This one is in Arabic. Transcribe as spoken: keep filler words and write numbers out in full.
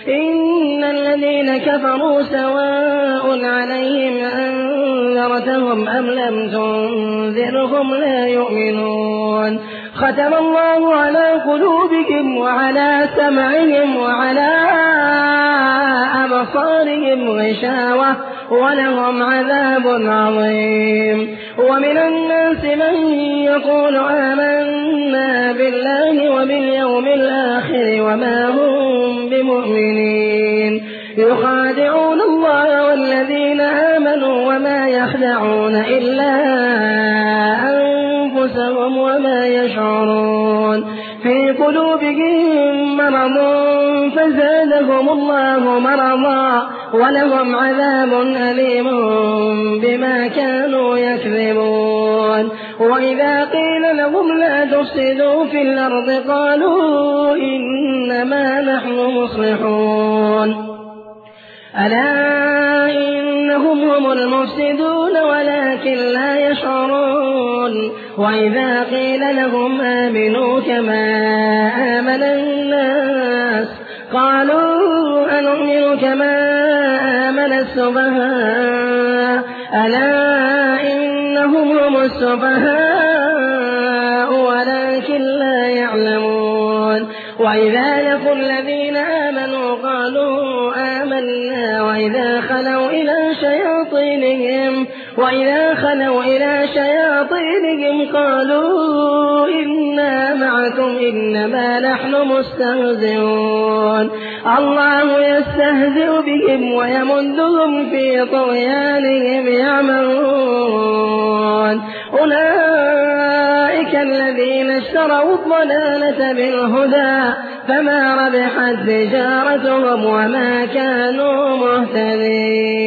إن الذين كفروا سواء عليهم أنذرتهم أم لم تنذرهم لا يؤمنون ختم الله على قلوبهم وعلى سمعهم وعلى أبصارهم غشاوة ولهم عذاب عظيم ومن الناس من يقول آمنا بالله وباليوم الآخر وما هم بمؤمنين يخادعون الله والذين آمنوا وما يخدعون إلا أنفسهم وما يشعرون في قلوبهم مرض فزادهم الله مرضا ولهم عذاب أليم بما كانوا يكذبون وإذا قيل لهم لا تفسدوا في الأرض قالوا إنما نحن مصلحون ألا إنهم هم المفسدون ولكن لا يشعرون وإذا قيل لهم آمنوا كما آمن الناس قالوا أنؤمن كما آمن السفهاء ألا إنهم هم السفهاء ولكن لا يعلمون وإذا لقوا الذين آمنوا قالوا آمنا وإذا خلوا إلى شياطينهم وإذا خلوا إلى شياطينهم قالوا إنا معكم إنما نحن مستهزئون الله يستهزئ بهم ويمدهم في طغيانهم يعمهون أولئك الذين اشتروا الضلالة بالهدى فما ربحت تجارتهم وما كانوا مهتدين.